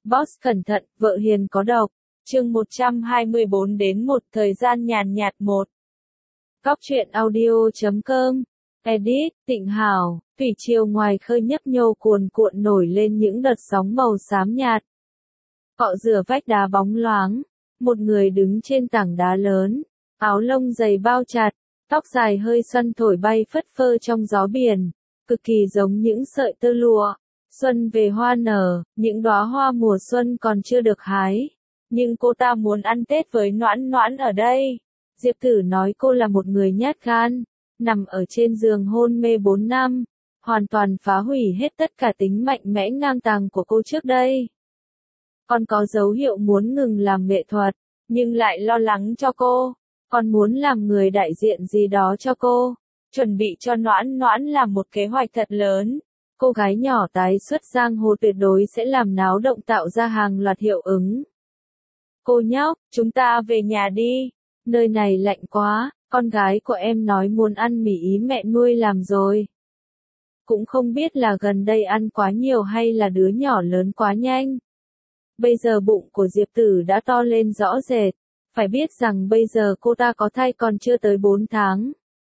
Boss cẩn thận, vợ hiền có độc. Chương 124 đến một thời gian nhàn nhạt một. Góc truyện audio.com. Edit, Tịnh Hảo. Thủy triều ngoài khơi nhấp nhô cuồn cuộn nổi lên những đợt sóng màu xám nhạt. Cọ rửa vách đá bóng loáng. Một người đứng trên tảng đá lớn. Áo lông dày bao chặt. Tóc dài hơi xoăn thổi bay phất phơ trong gió biển. Cực kỳ giống những sợi tơ lụa. Xuân về hoa nở, những đóa hoa mùa xuân còn chưa được hái. Nhưng cô ta muốn ăn Tết với Noãn Noãn ở đây. Diệp Tử nói cô là một người nhát gan, nằm ở trên giường hôn mê 4 năm, hoàn toàn phá hủy hết tất cả tính mạnh mẽ ngang tàng của cô trước đây. Còn có dấu hiệu muốn ngừng làm nghệ thuật, nhưng lại lo lắng cho cô, còn muốn làm người đại diện gì đó cho cô, chuẩn bị cho Noãn Noãn làm một kế hoạch thật lớn. Cô gái nhỏ tái xuất giang hồ tuyệt đối sẽ làm náo động tạo ra hàng loạt hiệu ứng. Cô nhóc, chúng ta về nhà đi. Nơi này lạnh quá, con gái của em nói muốn ăn mì ý mẹ nuôi làm rồi. Cũng không biết là gần đây ăn quá nhiều hay là đứa nhỏ lớn quá nhanh. Bây giờ bụng của Diệp Tử đã to lên rõ rệt. Phải biết rằng bây giờ cô ta có thai còn chưa tới 4 tháng.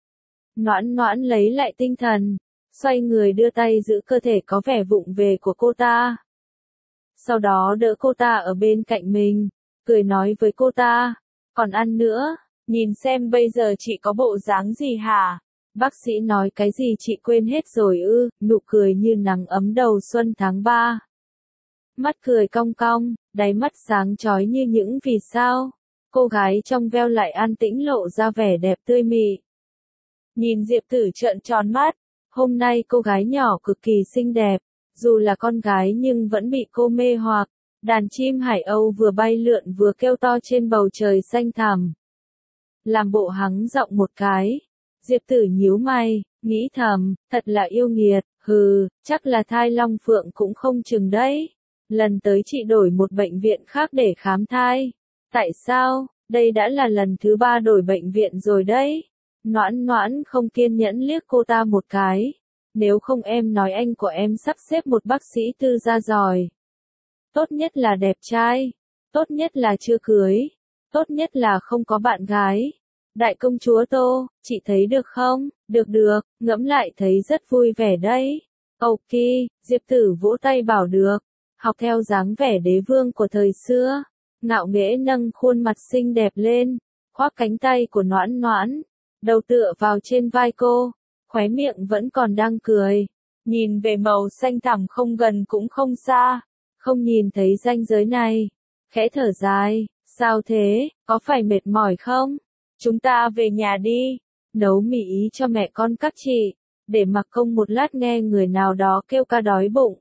Noãn Noãn lấy lại tinh thần. Xoay người đưa tay giữ cơ thể có vẻ vụng về của cô ta. Sau đó đỡ cô ta ở bên cạnh mình, cười nói với cô ta, còn ăn nữa, nhìn xem bây giờ chị có bộ dáng gì hả? Bác sĩ nói cái gì chị quên hết rồi ư? Nụ cười như nắng ấm đầu xuân tháng 3. Mắt cười cong cong, đáy mắt sáng chói như những vì sao. Cô gái trong veo lại an tĩnh lộ ra vẻ đẹp tươi mị. Nhìn Diệp Tử trợn tròn mắt. Hôm nay cô gái nhỏ cực kỳ xinh đẹp, dù là con gái nhưng vẫn bị cô mê hoặc. Đàn chim Hải Âu vừa bay lượn vừa kêu to trên bầu trời xanh thẳm. Làm bộ hắng giọng một cái. Diệp Tử nhíu mày, nghĩ thầm, thật là yêu nghiệt, chắc là thai long phượng cũng không chừng đấy. Lần tới chị đổi một bệnh viện khác để khám thai. Tại sao? Đây đã là lần thứ 3 đổi bệnh viện rồi đấy. Noãn Noãn không kiên nhẫn liếc cô ta một cái. Nếu không em nói anh của em sắp xếp một bác sĩ tư gia giỏi. Tốt nhất là đẹp trai. Tốt nhất là chưa cưới. Tốt nhất là không có bạn gái. Đại công chúa Tô, chị thấy được không? Được, ngẫm lại thấy rất vui vẻ đấy. Ok, Diệp Tử vỗ tay bảo được. Học theo dáng vẻ đế vương của thời xưa. Ngạo nghễ nâng khuôn mặt xinh đẹp lên. Khoác cánh tay của Noãn Noãn. Đầu tựa vào trên vai cô, khóe miệng vẫn còn đang cười. Nhìn về màu xanh thẳm không gần cũng không xa, không nhìn thấy ranh giới này. Khẽ thở dài, sao thế, có phải mệt mỏi không? Chúng ta về nhà đi, nấu mì ý cho mẹ con các chị, để mặc công một lát nghe người nào đó kêu ca đói bụng.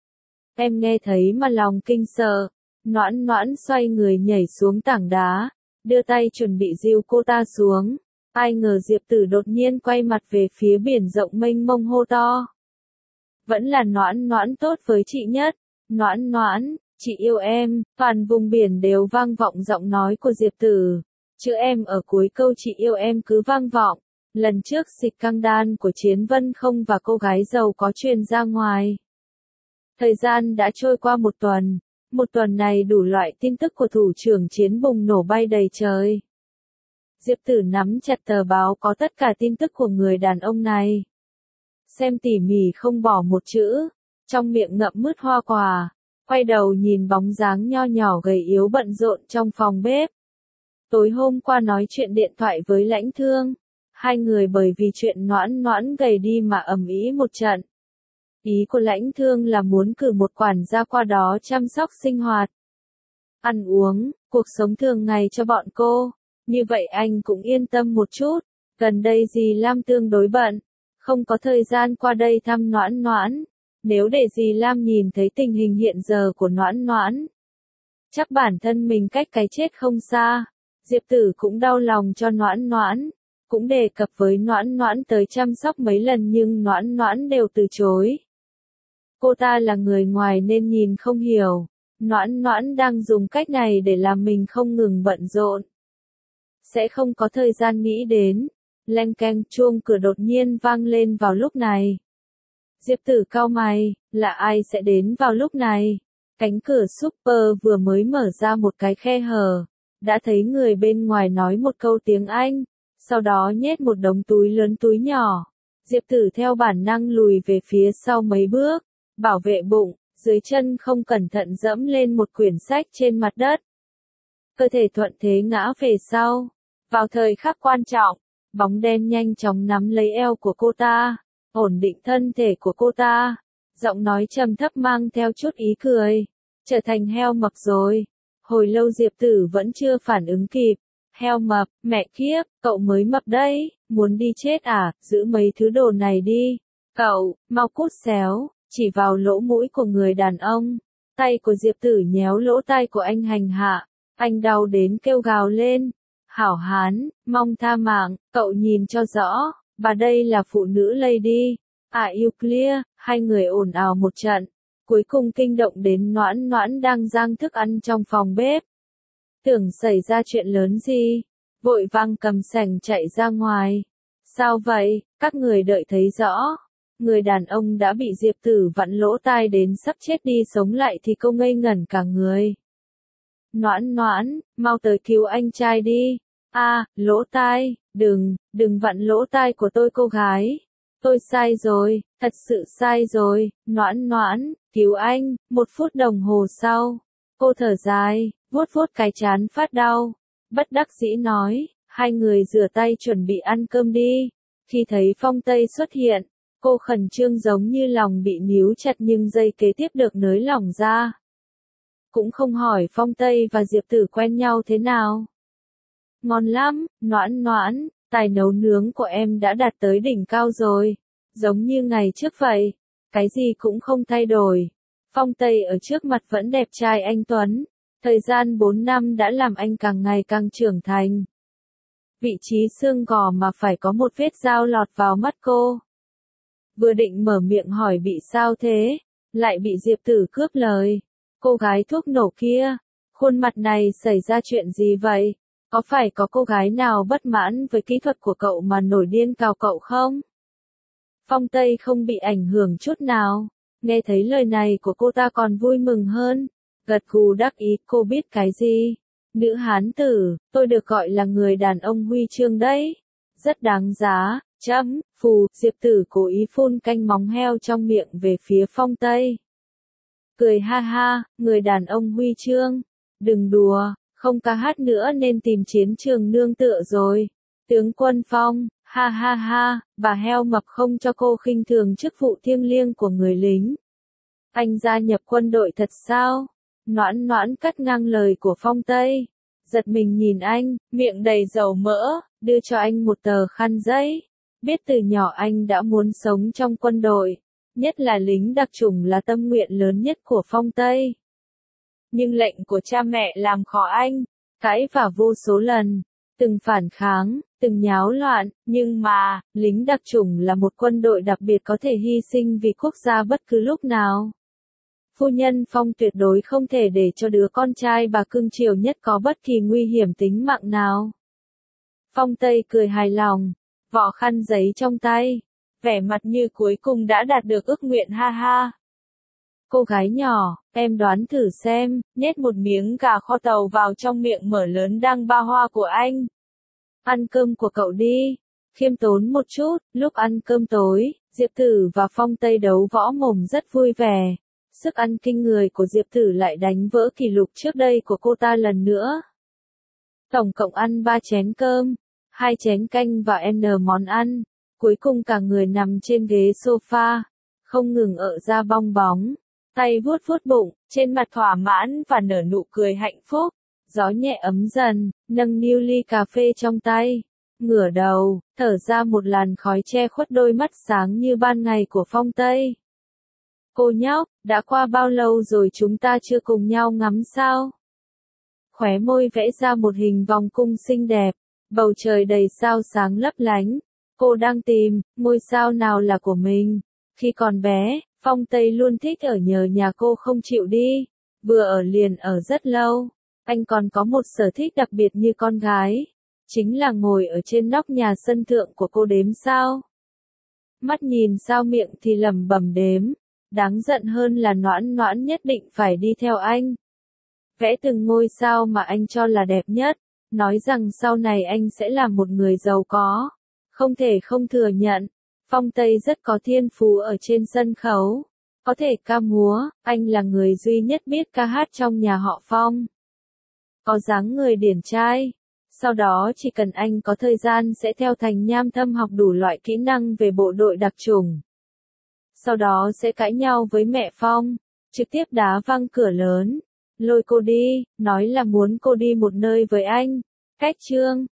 Em nghe thấy mà lòng kinh sợ. Noãn Noãn xoay người nhảy xuống tảng đá, đưa tay chuẩn bị dìu cô ta xuống. Ai ngờ Diệp Tử đột nhiên quay mặt về phía biển rộng mênh mông hô to. Vẫn là Noãn Noãn tốt với chị nhất. Noãn Noãn, chị yêu em. Toàn vùng biển đều vang vọng giọng nói của Diệp Tử. Chữ em ở cuối câu chị yêu em cứ vang vọng. Lần trước xịt căng đan của Chiến Vân Không và cô gái giàu có truyền ra ngoài. Thời gian đã trôi qua một tuần. Một tuần này đủ loại tin tức của thủ trưởng Chiến bùng nổ bay đầy trời. Diệp Tử nắm chặt tờ báo có tất cả tin tức của người đàn ông này. Xem tỉ mỉ không bỏ một chữ, trong miệng ngậm mứt hoa quả, quay đầu nhìn bóng dáng nho nhỏ gầy yếu bận rộn trong phòng bếp. Tối hôm qua nói chuyện điện thoại với Lãnh Thương, hai người bởi vì chuyện Noãn Noãn gầy đi mà ầm ĩ một trận. Ý của Lãnh Thương là muốn cử một quản gia qua đó chăm sóc sinh hoạt, ăn uống, cuộc sống thường ngày cho bọn cô. Như vậy anh cũng yên tâm một chút, gần đây dì Lam tương đối bận, không có thời gian qua đây thăm Noãn Noãn. Nếu để dì Lam nhìn thấy tình hình hiện giờ của Noãn Noãn, chắc bản thân mình cách cái chết không xa. Diệp Tử cũng đau lòng cho Noãn Noãn, cũng đề cập với Noãn Noãn tới chăm sóc mấy lần nhưng Noãn Noãn đều từ chối. Cô ta là người ngoài nên nhìn không hiểu, Noãn Noãn đang dùng cách này để làm mình không ngừng bận rộn. Sẽ không có thời gian nghĩ đến. Leng keng chuông cửa đột nhiên vang lên vào lúc này. Diệp Tử cau mày, là ai sẽ đến vào lúc này? Cánh cửa super vừa mới mở ra một cái khe hở, đã thấy người bên ngoài nói một câu tiếng Anh, sau đó nhét một đống túi lớn túi nhỏ. Diệp Tử theo bản năng lùi về phía sau mấy bước, bảo vệ bụng, dưới chân không cẩn thận dẫm lên một quyển sách trên mặt đất. Cơ thể thuận thế ngã về sau. Vào thời khắc quan trọng, bóng đen nhanh chóng nắm lấy eo của cô ta, ổn định thân thể của cô ta. Giọng nói trầm thấp mang theo chút ý cười. Trở thành heo mập rồi. Hồi lâu Diệp Tử vẫn chưa phản ứng kịp. Heo mập, mẹ kiếp, cậu mới mập đấy, muốn đi chết à, giữ mấy thứ đồ này đi. Cậu, mau cút xéo, chỉ vào lỗ mũi của người đàn ông. Tay của Diệp Tử nhéo lỗ tai của anh hành hạ. Anh đau đến kêu gào lên. Hảo hán, mong tha mạng, cậu nhìn cho rõ, bà đây là phụ nữ lady. Euclid, hai người ồn ào một trận. Cuối cùng kinh động đến Noãn Noãn đang rang thức ăn trong phòng bếp. Tưởng xảy ra chuyện lớn gì, vội vàng cầm sành chạy ra ngoài. Sao vậy, các người đợi thấy rõ. Người đàn ông đã bị Diệp Tử vặn lỗ tai đến sắp chết đi sống lại thì cô ngây ngẩn cả người. Noãn Noãn, mau tới cứu anh trai đi. Lỗ tai, đừng vặn lỗ tai của tôi cô gái. Tôi sai rồi, thật sự sai rồi, Noãn Noãn, cứu anh. 1 phút đồng hồ sau, cô thở dài, vuốt vuốt cái trán phát đau, bất đắc dĩ nói, hai người rửa tay chuẩn bị ăn cơm đi. Khi thấy Phong Tây xuất hiện, cô khẩn trương giống như lòng bị níu chặt nhưng giây kế tiếp được nới lỏng ra. Cũng không hỏi Phong Tây và Diệp Tử quen nhau thế nào. Ngon lắm, Noãn Noãn, tài nấu nướng của em đã đạt tới đỉnh cao rồi, giống như ngày trước vậy, cái gì cũng không thay đổi. Phong Tây ở trước mặt vẫn đẹp trai anh tuấn, thời gian 4 năm đã làm anh càng ngày càng trưởng thành. Vị trí xương gò mà phải có một vết dao lọt vào mắt cô. Vừa định mở miệng hỏi bị sao thế, lại bị Diệp Tử cướp lời. Cô gái thuốc nổ kia, khuôn mặt này xảy ra chuyện gì vậy? Có phải có cô gái nào bất mãn với kỹ thuật của cậu mà nổi điên cào cậu không? Phong Tây không bị ảnh hưởng chút nào, nghe thấy lời này của cô ta còn vui mừng hơn, gật gù đắc ý. Cô biết cái gì? Nữ hán tử, tôi được gọi là người đàn ông huy chương đấy, rất đáng giá. Phù, Diệp Tử cố ý phun canh móng heo trong miệng về phía Phong Tây. Cười ha ha, người đàn ông huy chương, đừng đùa, không ca hát nữa nên tìm chiến trường nương tựa rồi. Tướng quân Phong, ha ha ha, bà heo mập không cho cô khinh thường chức vụ thiêng liêng của người lính. Anh gia nhập quân đội thật sao? Noãn Noãn cắt ngang lời của Phong Tây, giật mình nhìn anh, miệng đầy dầu mỡ, đưa cho anh một tờ khăn giấy. Biết từ nhỏ anh đã muốn sống trong quân đội, nhất là lính đặc chủng là tâm nguyện lớn nhất của Phong Tây. Nhưng lệnh của cha mẹ làm khó anh, cãi vả vô số lần, từng phản kháng, từng nháo loạn, nhưng mà, lính đặc chủng là một quân đội đặc biệt có thể hy sinh vì quốc gia bất cứ lúc nào. Phu nhân Phong tuyệt đối không thể để cho đứa con trai bà cưng chiều nhất có bất kỳ nguy hiểm tính mạng nào. Phong Tây cười hài lòng, vỏ khăn giấy trong tay, vẻ mặt như cuối cùng đã đạt được ước nguyện ha ha. Cô gái nhỏ, em đoán thử xem, nhét một miếng gà kho tàu vào trong miệng mở lớn đang ba hoa của anh. Ăn cơm của cậu đi. Khiêm tốn một chút, lúc ăn cơm tối, Diệp Tử và Phong Tây đấu võ mồm rất vui vẻ. Sức ăn kinh người của Diệp Tử lại đánh vỡ kỷ lục trước đây của cô ta lần nữa. Tổng cộng ăn 3 chén cơm, 2 chén canh và N món ăn. Cuối cùng cả người nằm trên ghế sofa, không ngừng ợ ra bong bóng. Tay vuốt vuốt bụng, trên mặt thỏa mãn và nở nụ cười hạnh phúc. Gió nhẹ ấm dần, nâng niu ly cà phê trong tay. Ngửa đầu, thở ra một làn khói che khuất đôi mắt sáng như ban ngày của Phong Tây. Cô nhóc, đã qua bao lâu rồi chúng ta chưa cùng nhau ngắm sao? Khóe môi vẽ ra một hình vòng cung xinh đẹp, bầu trời đầy sao sáng lấp lánh. Cô đang tìm, ngôi sao nào là của mình. Khi còn bé, Phong Tây luôn thích ở nhờ nhà cô không chịu đi. Vừa ở liền ở rất lâu. Anh còn có một sở thích đặc biệt như con gái. Chính là ngồi ở trên nóc nhà sân thượng của cô đếm sao. Mắt nhìn sao miệng thì lẩm bẩm đếm. Đáng giận hơn là Noãn Noãn nhất định phải đi theo anh. Vẽ từng ngôi sao mà anh cho là đẹp nhất, nói rằng sau này anh sẽ là một người giàu có. Không thể không thừa nhận, Phong Tây rất có thiên phú ở trên sân khấu. Có thể ca múa, anh là người duy nhất biết ca hát trong nhà họ Phong. Có dáng người điển trai. Sau đó chỉ cần anh có thời gian sẽ theo Thành Nham Thâm học đủ loại kỹ năng về bộ đội đặc chủng. Sau đó sẽ cãi nhau với mẹ Phong, trực tiếp đá văng cửa lớn, lôi cô đi, nói là muốn cô đi một nơi với anh. Cách chương